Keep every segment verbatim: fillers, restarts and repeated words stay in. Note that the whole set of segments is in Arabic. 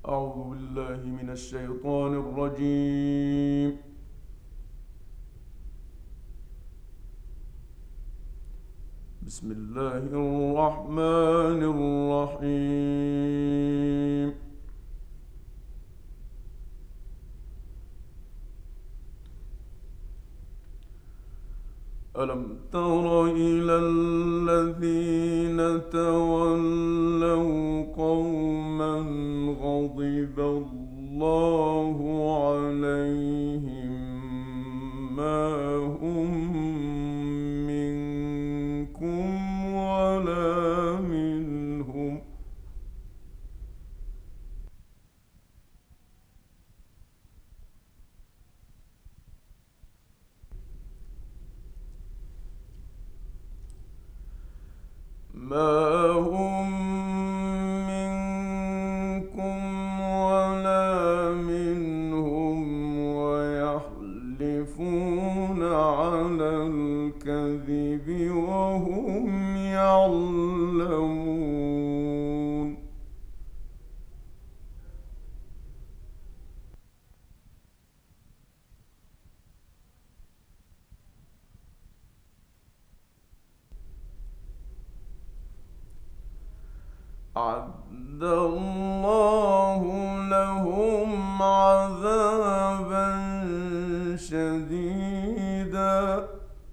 أعوذ بالله من الشيطان الرجيم. بسم الله الرحمن الرحيم. ألم تر إلى الذين تولوا قوما غضب الله عليهم ما هم منكم ولا منهم ما هم منكم ولا منهم ويحلفون على الكذب وهم يعلمون. أعد الله لهم عذابا شديدا.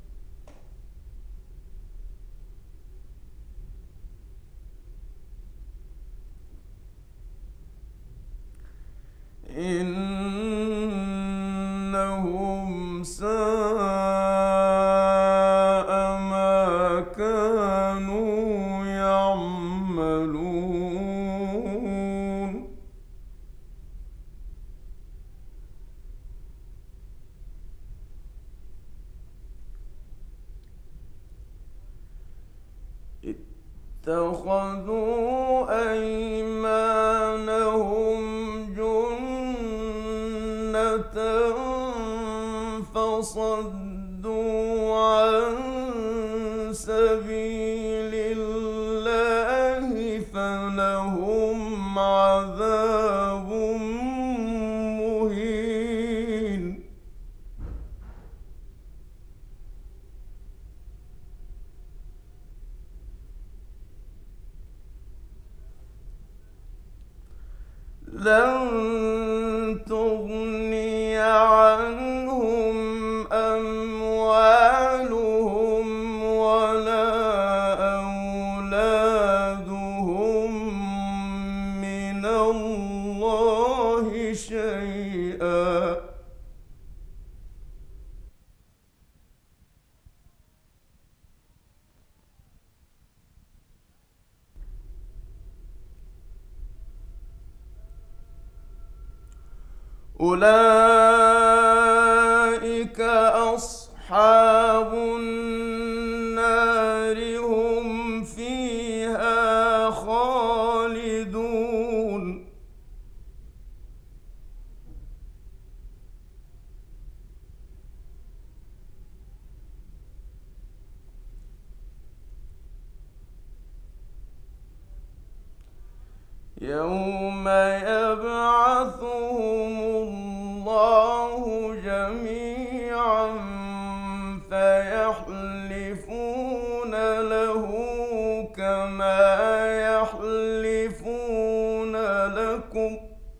إنهم ساء ما كانوا يعملون. اتخذوا أيمانهم جنة فصدوا عن سبيل الله فلهم عذاب مهين. لن تغني عنهم أموالهم ولا أولادهم من الله شيئا. أولئك أصحاب النار هم فيها خالدون. يوم يبعثهم الله جميعا فيحلفون له كما يحلفون لكم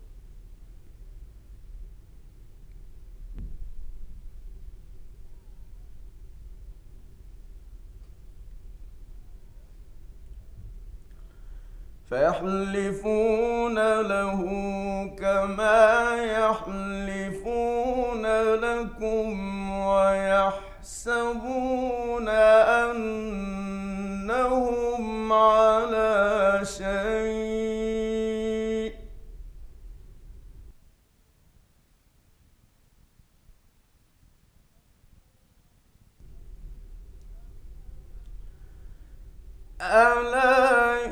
فيحلفون له كما يحلفون لكم ويحسبون أنهم على شيء ألا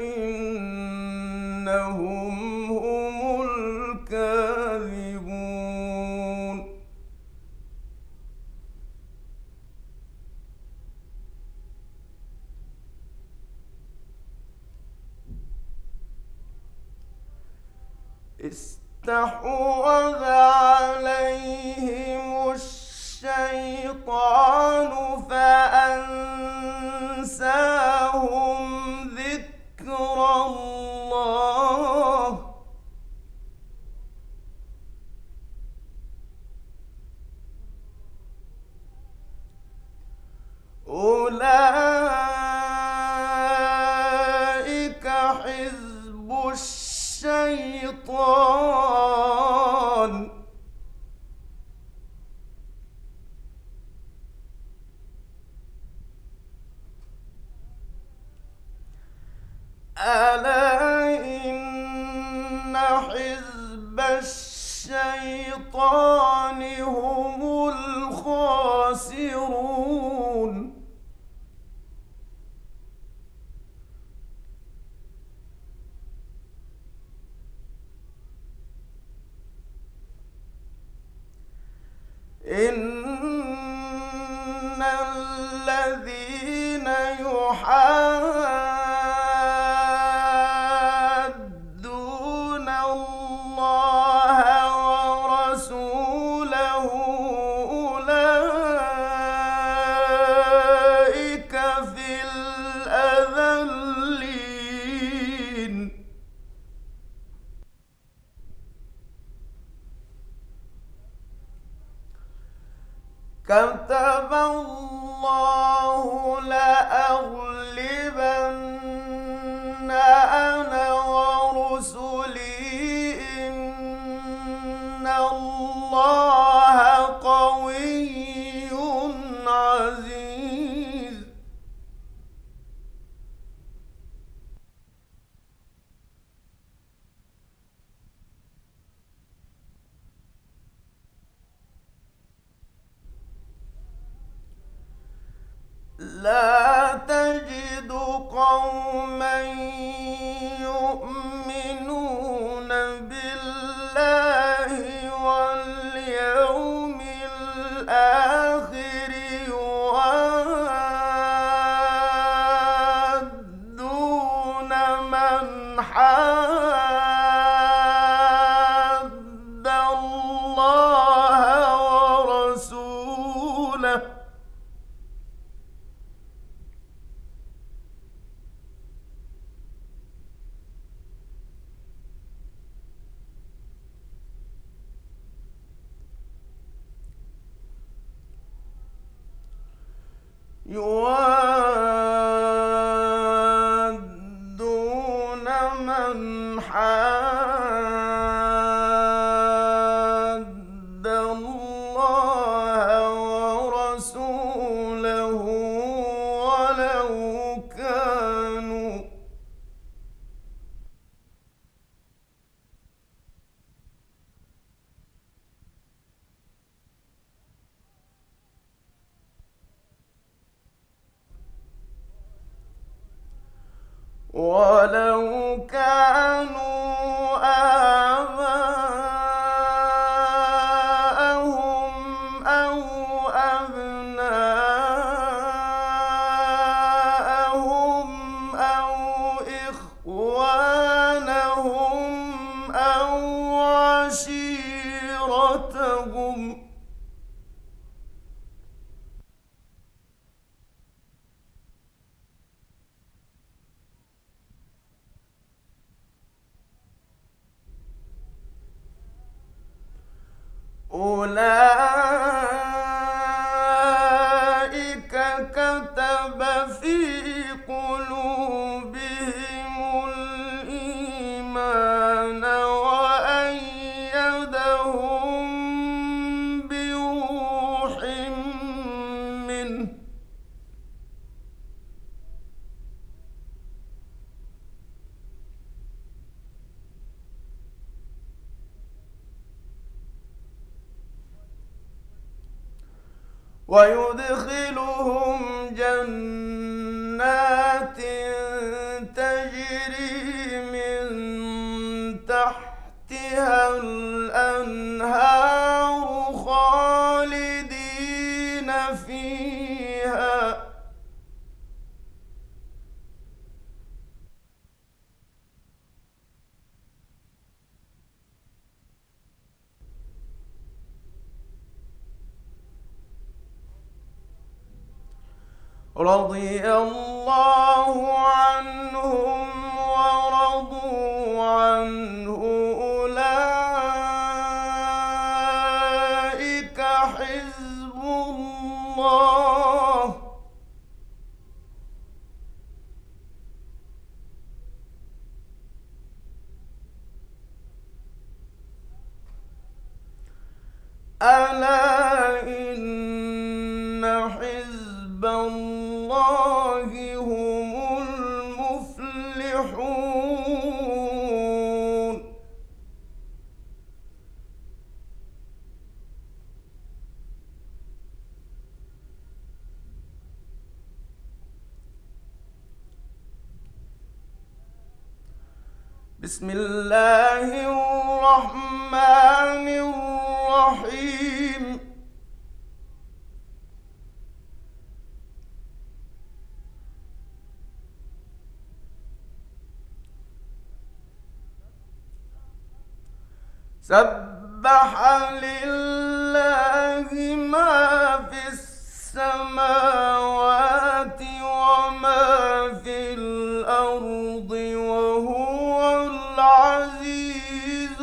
إنهم هم الكاذبون. استحوذ عليهم الشيطان فأنساهم ذكر الله أولئك حزب الشيطان ألا إن حزب الشيطان هم الخاسرون إن الذين يحادون الله ورسوله أولئك في الأذلين كتب الله لأغلبن أنا ورسلي إن الله قوي عزيز لا تجد قوما يؤمنون بالله واليوم الآخر يوادون من حاد الله ورسوله يوادون من حاد الله ورسوله ولو كانوا ولو كانوا آباءهم أو أبناءهم أو إخوانهم أو عشيرتهم أولئك كتب في قلوبهم الإيمان وأيدهم بروح منه ويدخلهم جنات تجري من تحتها الأنهار خالدين فيها رضي الله عنهم ورضوا عنه أولئك حزب الله ألا إن حزب الله هم المفلحون بسم الله الرحمن الرحيم سبح لله ما في السماوات وما في الأرض وهو العزيز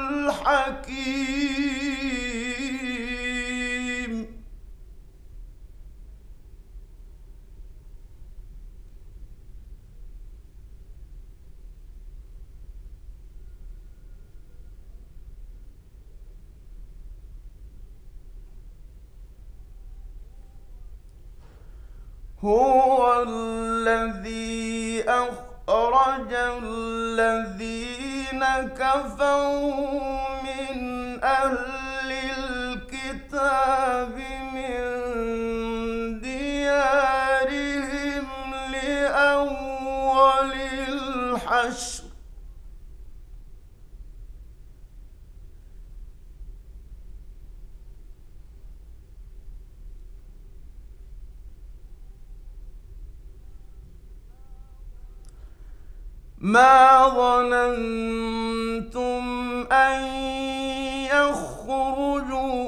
الحكيم هو الذي أخرج الذين كفروا من أهل الكتاب من ديارهم لأول الحشر ما ظننتم أن يخرجوا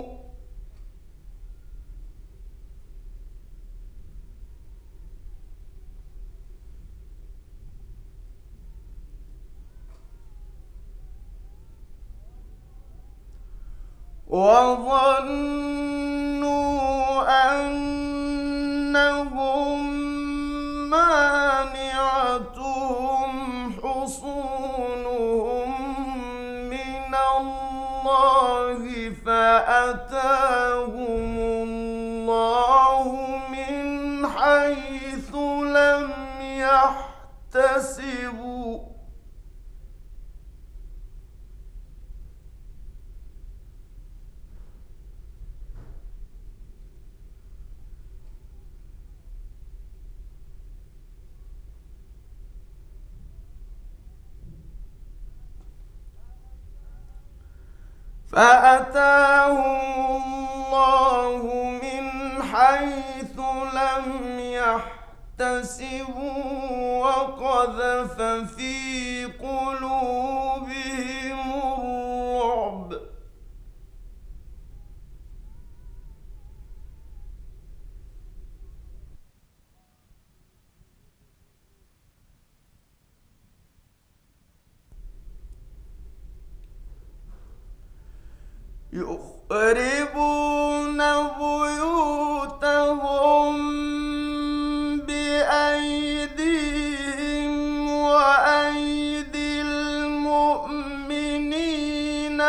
وظنوا أنهم مانعتهم حصونهم من الله فأتاهم الله من حيث لم يحتسبوا فأتاهم الله من حيث لم يحتسبوا وقذف في قلوبهم الرعب يخربون بيوتهم بأيديهم وأيدي المؤمنين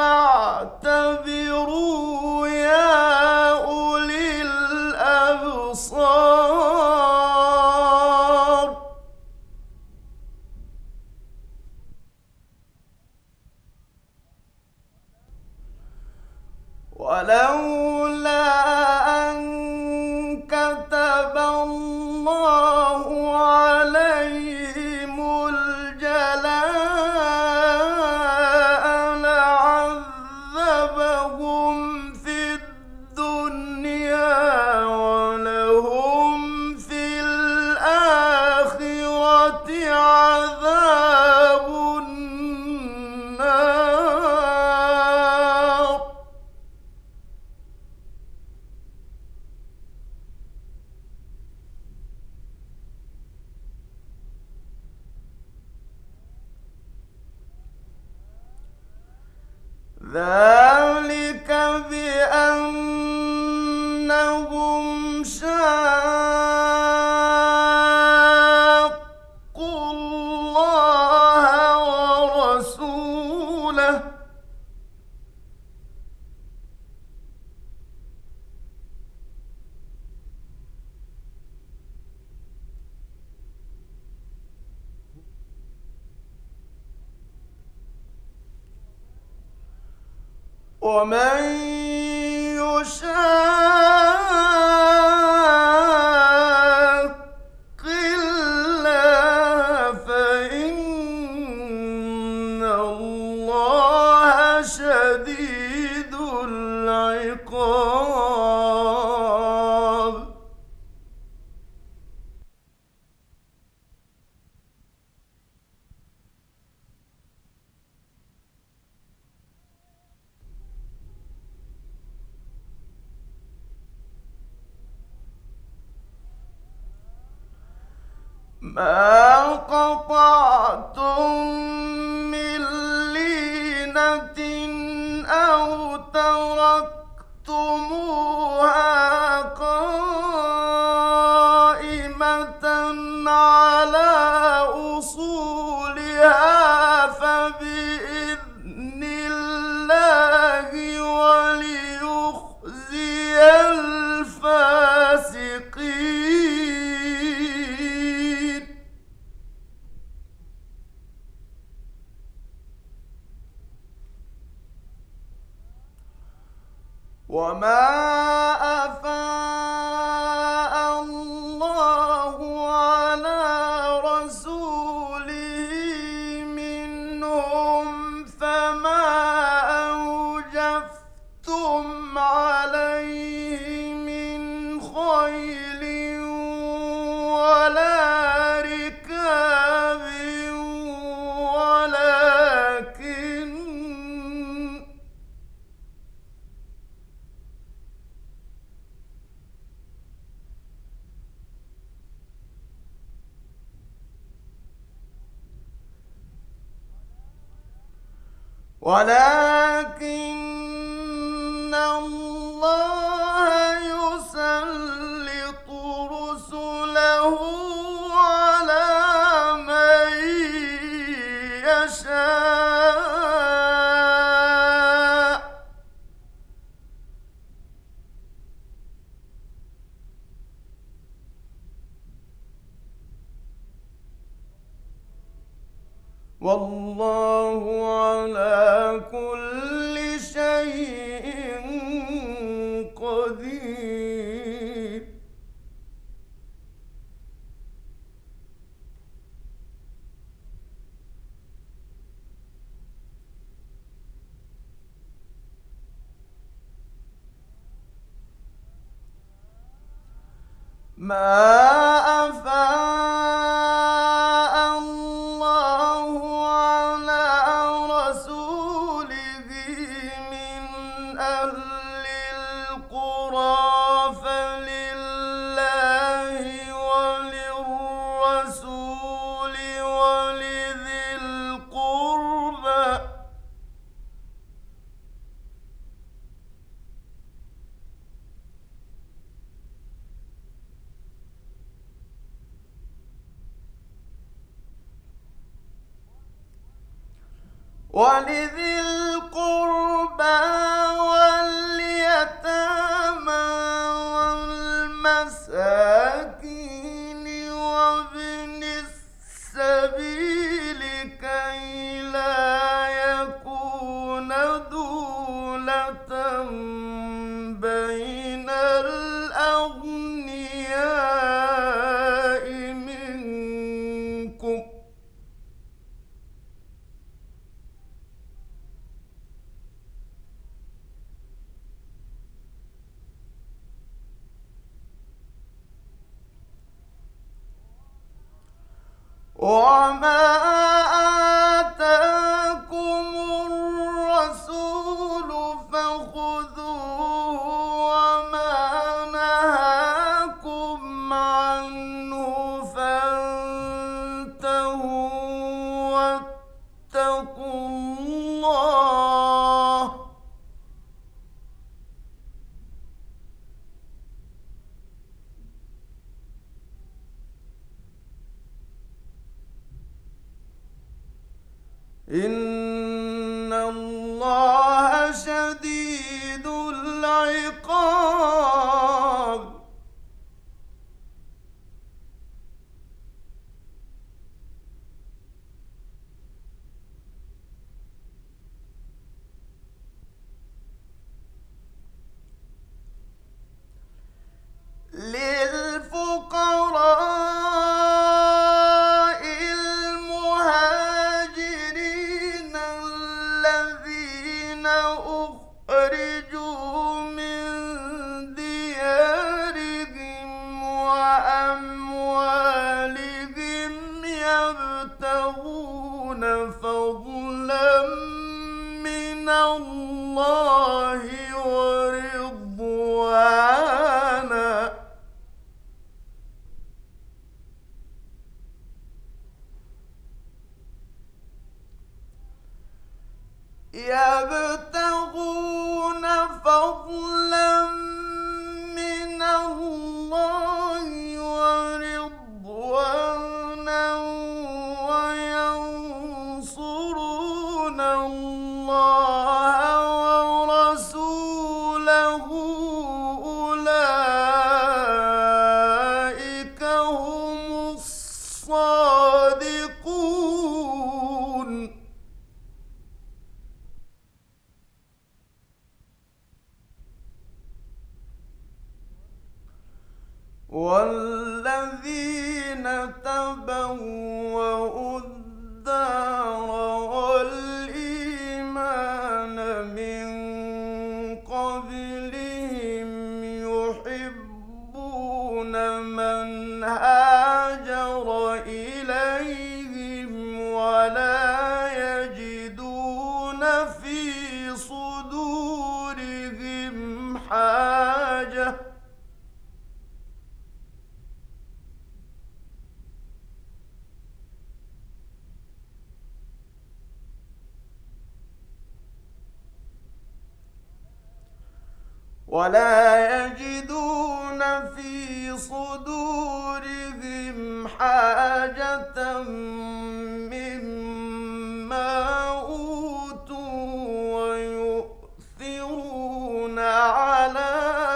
فاعتبروا يا أولي الأبصار ولولا أن كتب الله عليهم الجلاء لعذبهم في الدنيا ولهم في الآخرة عذاب النار ذلك بأنهم شاقوا الله ورسوله ومن يشاق الله فإن الله شديد العقاب ما قطعتم من لينة أو تركتموها قائمة على أصولها فبإذن الله وليخزي الفاسقين وما أفاء الله على رسوله منهم فما أوجفتم عليه من خيل ولا ركاب ولكن ولكن الله يسلط رسله على من يشاء والله على كل شيء قدير ما أفاء الله على رسوله من أهل القرى فلله وللرسول ولذي القربى ولذي القربى واليتامى والمساكين وابن السبيل كي لا يكون دولة بين الأغنياء منكم وما آتاكم الرسول فخذوه وما نهاكم عنه فانتهوا واتقوا الله إن الله شديد العقاب. للفقراء المهاجرين الذين أخرجوا من ديارهم وأموالهم يبتغون فضلا من الله ورضوانا يبتغون فضلا من الله ورضوانا وينصرون الله ورسوله أولئك هم الصادقون. والذين تبوأوا الدار والإيمان من قبلهم يحبون من هاجر إليهم ولا يجدون في صدورهم حاجة ولا يجدون في صدورهم حاجة مما أوتوا ويؤثرون على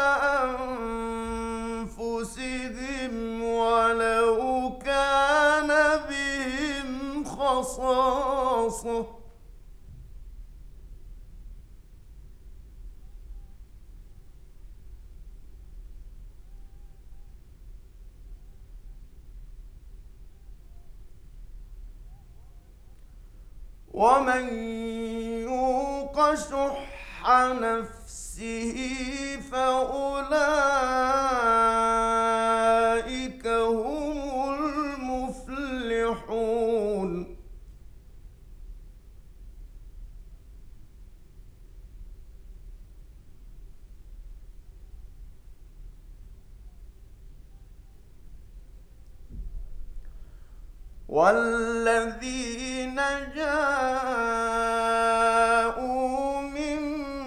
أنفسهم ولو كان بهم خصاصة ومن يوق شح نفسه فأولئك هم المفلحون. والذين جاءوا من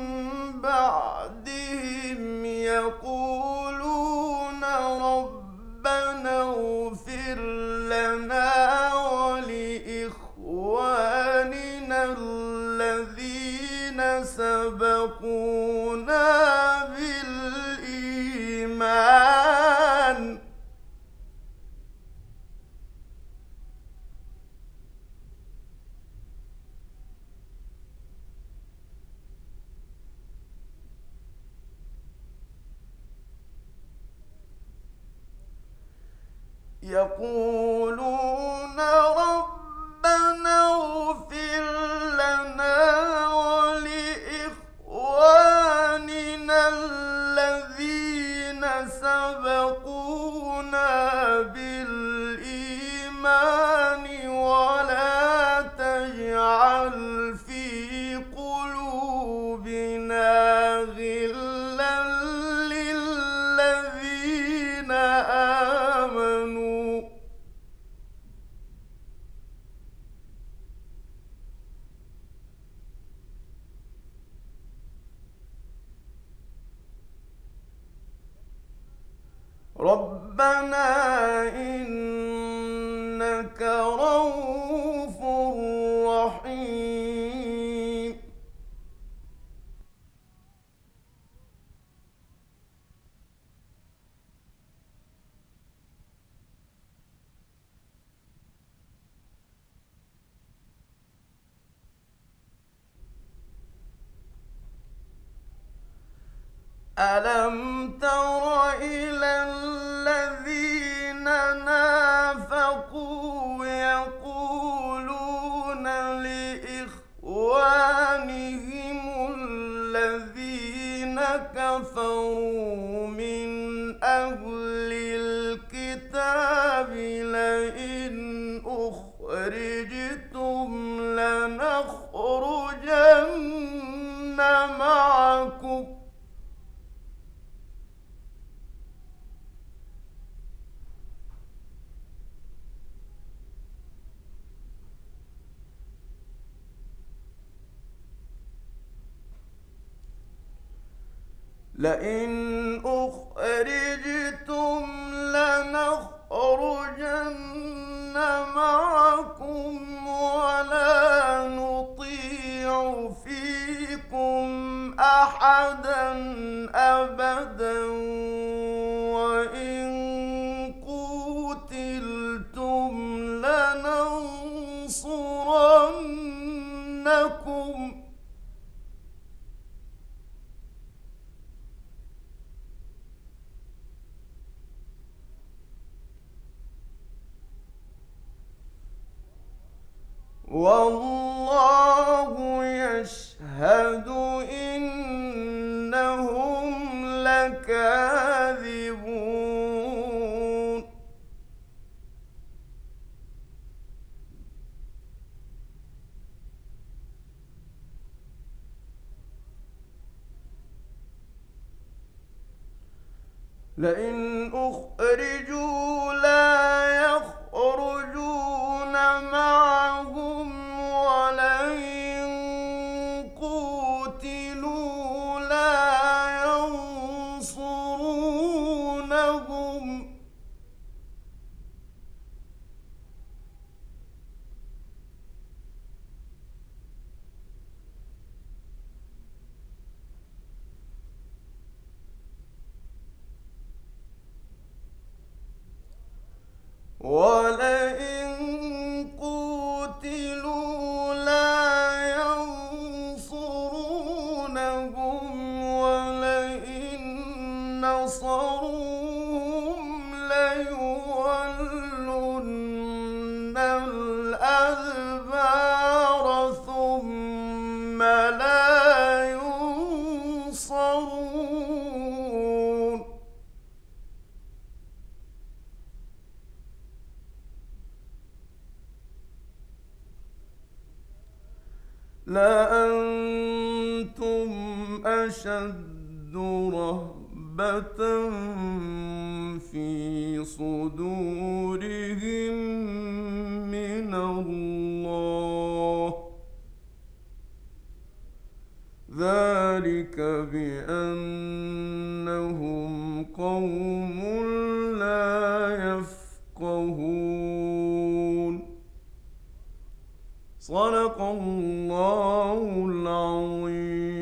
بعدهم يقولون ربنا اغفر لنا ولإخواننا الذين سبقونا بالإيمان يقولون ربنا اغفر لنا ولإخواننا الذين سبقونا بالإيمان ولا تجعل في قلوبنا غلا للذين آمنوا ربنا إنك رؤوف رحيم. ألم تر إلى الذين نافقوا يقولون لإخوانهم الذين كفروا من أهل الكتاب لئن أخرجتم لنخرجن معكم لئن أخرجتم لنخرجن معكم ولا نطيع فيكم أحدا أبدا وإن قوتلتم لننصرنكم والله يشهد إنهم لكاذبون لئن أخرجوا لا يخرجون معهم ولئن قوتلوا لا ينصرونهم ولئن قوتلوا لا ينصرونهم ولئن نصروهم ليولن الأدبار ثم لا ينصرون لأنتم أشد رهبة في صدورهم من الله ذلك بأنهم قوم لا يفقهون صدق الله العظيم.